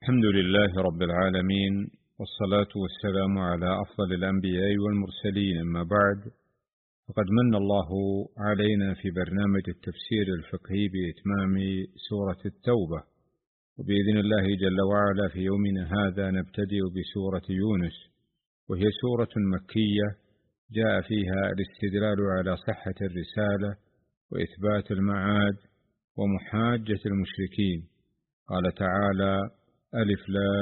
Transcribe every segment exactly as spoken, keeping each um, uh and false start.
الحمد لله رب العالمين، والصلاة والسلام على أفضل الأنبياء والمرسلين، أما بعد، فقد من الله علينا في برنامج التفسير الفقهي بإتمام سورة التوبة، وبإذن الله جل وعلا في يومنا هذا نبتدئ بسورة يونس، وهي سورة مكية جاء فيها الاستدلال على صحة الرسالة وإثبات المعاد ومحاجة المشركين. قال تعالى: ألف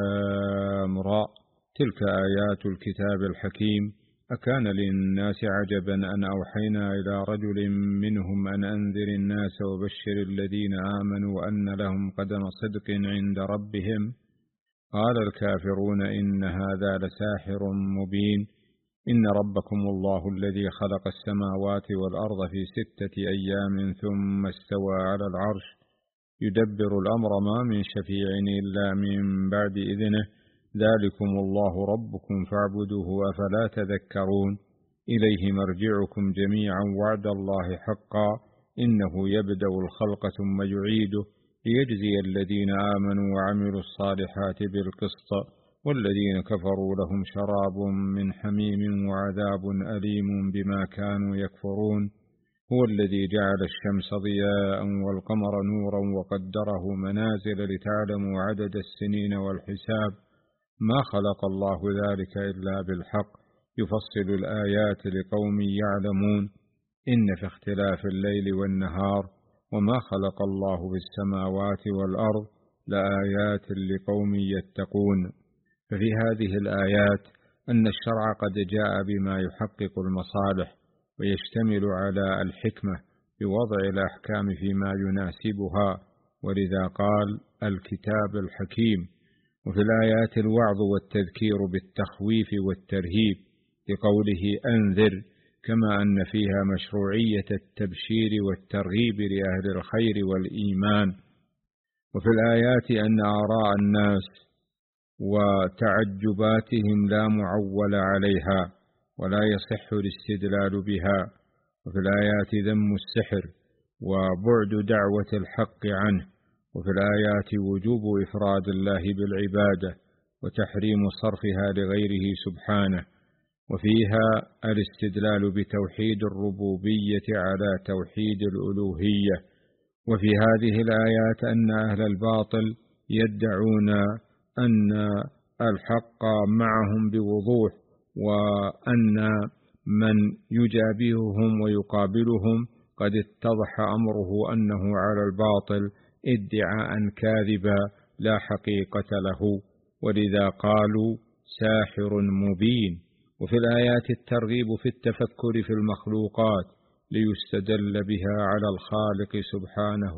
لام راء تلك آيات الكتاب الحكيم أكان للناس عجبا أن أوحينا إلى رجل منهم أن أنذر الناس وبشر الذين آمنوا أن لهم قدم صدق عند ربهم. قال الكافرون إن هذا لساحر مبين. إن ربكم الله الذي خلق السماوات والأرض في ستة أيام ثم استوى على العرش يدبر الأمر ما من شفيع إلا من بعد إذنه ذلكم الله ربكم فاعبدوه أفلا تذكرون. إليه مرجعكم جميعا وعد الله حقا إنه يبدأ الخلق ثم يعيده ليجزي الذين آمنوا وعملوا الصالحات بالقسط والذين كفروا لهم شراب من حميم وعذاب أليم بما كانوا يكفرون. هو الذي جعل الشمس ضياء والقمر نورا وقدره منازل لتعلموا عدد السنين والحساب ما خلق الله ذلك إلا بالحق يفصل الآيات لقوم يعلمون. إن في اختلاف الليل والنهار وما خلق الله في السماوات والأرض لآيات لقوم يتقون. ففي هذه الآيات أن الشرع قد جاء بما يحقق المصالح ويشتمل على الحكمة بوضع الأحكام فيما يناسبها، ولذا قال الكتاب الحكيم. وفي الآيات الوعظ والتذكير بالتخويف والترهيب لقوله أنذر، كما أن فيها مشروعية التبشير والترغيب لأهل الخير والإيمان. وفي الآيات أن آراء الناس وتعجباتهم لا معول عليها ولا يصح الاستدلال بها. وفي الآيات ذم السحر وبعد دعوة الحق عنه. وفي الآيات وجوب إفراد الله بالعبادة وتحريم صرفها لغيره سبحانه. وفيها الاستدلال بتوحيد الربوبية على توحيد الألوهية. وفي هذه الآيات أن أهل الباطل يدعون أن الحق معهم بوضوح، وأن من يجابههم ويقابلهم قد اتضح أمره أنه على الباطل ادعاء كاذبا لا حقيقة له، ولذا قالوا ساحر مبين. وفي الآيات الترغيب في التفكر في المخلوقات ليستدل بها على الخالق سبحانه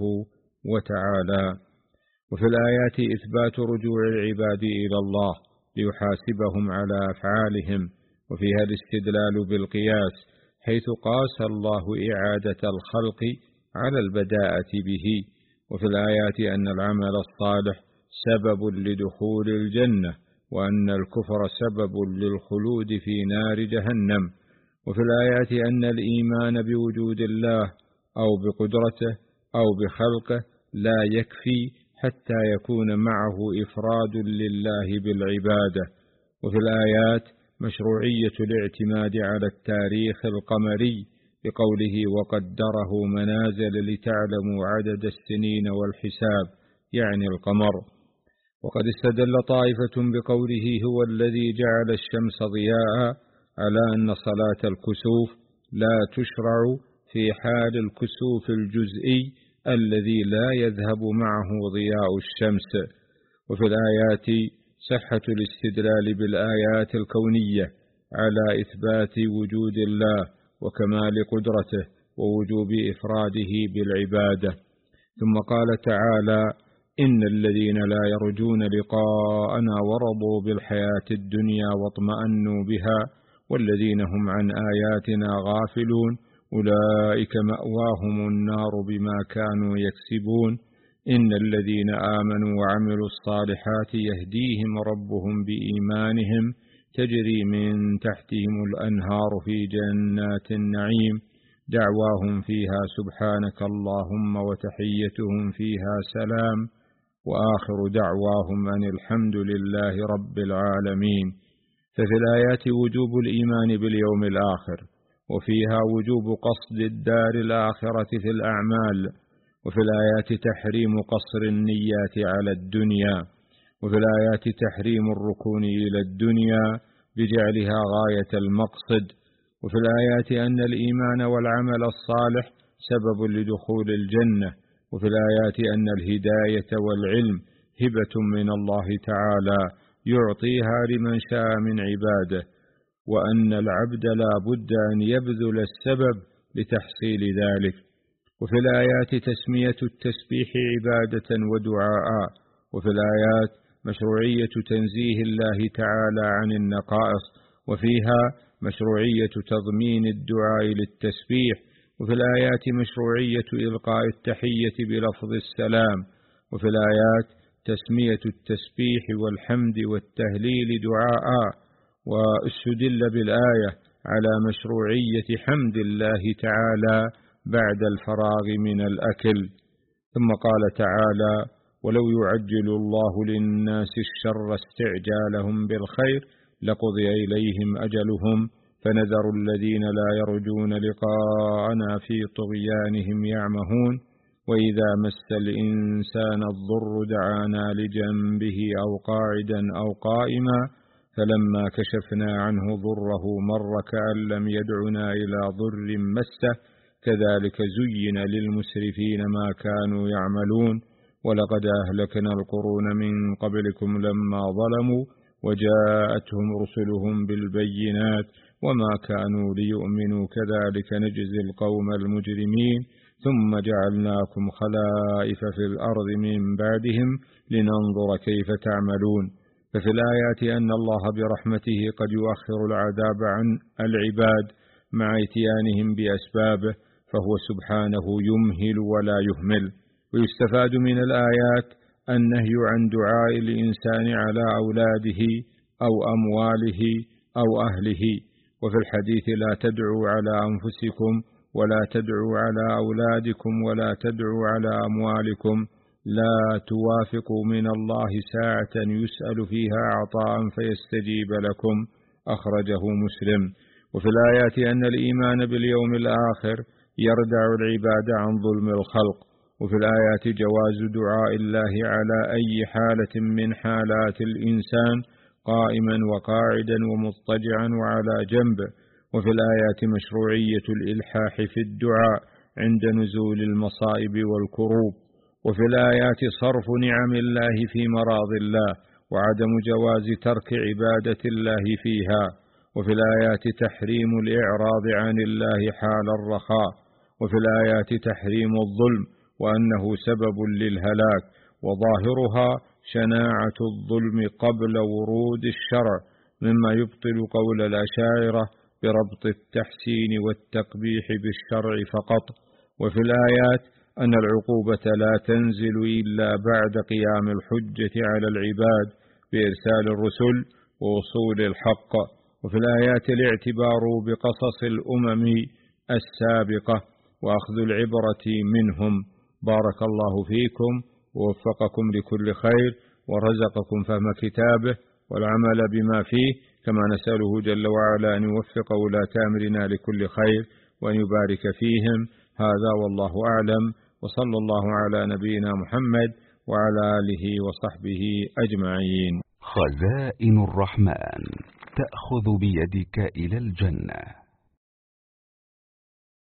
وتعالى. وفي الآيات إثبات رجوع العباد إلى الله ليحاسبهم على أفعالهم. وفيها الاستدلال بالقياس حيث قاس الله إعادة الخلق على البداءة به. وفي الآيات أن العمل الصالح سبب لدخول الجنة وأن الكفر سبب للخلود في نار جهنم. وفي الآيات أن الإيمان بوجود الله أو بقدرته أو بخلقه لا يكفي حتى يكون معه إفراد لله بالعبادة. وفي الآيات مشروعية الاعتماد على التاريخ القمري بقوله وقدره منازل لتعلموا عدد السنين والحساب، يعني القمر. وقد استدل طائفة بقوله هو الذي جعل الشمس ضياء على أن صلاة الكسوف لا تشرع في حال الكسوف الجزئي الذي لا يذهب معه ضياء الشمس. وفي الآيات صحة الاستدلال بالآيات الكونية على إثبات وجود الله وكمال قدرته ووجوب إفراده بالعبادة. ثم قال تعالى إن الذين لا يرجون لقاءنا ورضوا بالحياة الدنيا واطمأنوا بها والذين هم عن آياتنا غافلون أولئك مأواهم النار بما كانوا يكسبون. إن الذين آمنوا وعملوا الصالحات يهديهم ربهم بإيمانهم تجري من تحتهم الأنهار في جنات النعيم دعواهم فيها سبحانك اللهم وتحيتهم فيها سلام وآخر دعواهم أن الحمد لله رب العالمين. ففي الآيات وجوب الإيمان باليوم الآخر، وفيها وجوب قصد الدار الآخرة في الأعمال، وفي الآيات تحريم قصر النيات على الدنيا، وفي الآيات تحريم الركون إلى الدنيا بجعلها غاية المقصد، وفي الآيات أن الإيمان والعمل الصالح سبب لدخول الجنة، وفي الآيات أن الهداية والعلم هبة من الله تعالى يعطيها لمن شاء من عباده، وأن العبد لا بد أن يبذل السبب لتحصيل ذلك. وفي الآيات تسمية التسبيح عبادة ودعاء، وفي الآيات مشروعية تنزيه الله تعالى عن النقائص، وفيها مشروعية تضمين الدعاء للتسبيح، وفي الآيات مشروعية إلقاء التحية بلفظ السلام، وفي الآيات تسمية التسبيح والحمد والتهليل دعاء. واستدل بالآية على مشروعية حمد الله تعالى بعد الفراغ من الأكل. ثم قال تعالى: ولو يعجل الله للناس الشر استعجالهم بالخير لقضي إليهم أجلهم فنذر الذين لا يرجون لقاءنا في طغيانهم يعمهون وإذا مس الإنسان الضر دعانا لجنبه أو قاعدا أو قائما فلما كشفنا عنه ضره مر كأن لم يدعنا إلى ضر مسه كذلك زين للمسرفين ما كانوا يعملون ولقد أهلكنا القرون من قبلكم لما ظلموا وجاءتهم رسلهم بالبينات وما كانوا ليؤمنوا كذلك نجزي القوم المجرمين ثم جعلناكم خلائف في الأرض من بعدهم لننظر كيف تعملون. ففي الآيات أن الله برحمته قد يؤخر العذاب عن العباد مع اتيانهم بأسبابه، فهو سبحانه يمهل ولا يهمل. ويستفاد من الآيات النهي عن دعاء الإنسان على أولاده أو أمواله أو أهله، وفي الحديث: لا تدعوا على أنفسكم ولا تدعوا على أولادكم ولا تدعوا على أموالكم، لا توافقوا من الله ساعة يسأل فيها عطاء فيستجيب لكم، أخرجه مسلم. وفي الآيات أن الإيمان باليوم الآخر يردع العباد عن ظلم الخلق، وفي الآيات جواز دعاء الله على أي حالة من حالات الإنسان قائما وقاعدا ومضطجعا وعلى جنب، وفي الآيات مشروعية الإلحاح في الدعاء عند نزول المصائب والكروب، وفي الآيات صرف نعم الله في مراض الله وعدم جواز ترك عبادة الله فيها، وفي الآيات تحريم الإعراض عن الله حال الرخاء، وفي الآيات تحريم الظلم وأنه سبب للهلاك، وظاهرها شناعة الظلم قبل ورود الشرع مما يبطل قول الأشاعرة بربط التحسين والتقبيح بالشرع فقط. وفي الآيات أن العقوبة لا تنزل إلا بعد قيام الحجة على العباد بإرسال الرسل ووصول الحق، وفي الآيات الاعتبار بقصص الأمم السابقة وأخذ العبرة منهم. بارك الله فيكم ووفقكم لكل خير ورزقكم فهم كتابه والعمل بما فيه، كما نسأله جل وعلا أن يوفق ولاة أمرنا لكل خير وأن يبارك فيهم. هذا والله أعلم، وصلى الله على نبينا محمد وعلى آله وصحبه أجمعين. خزائن الرحمن تأخذ بيدك إلى الجنة.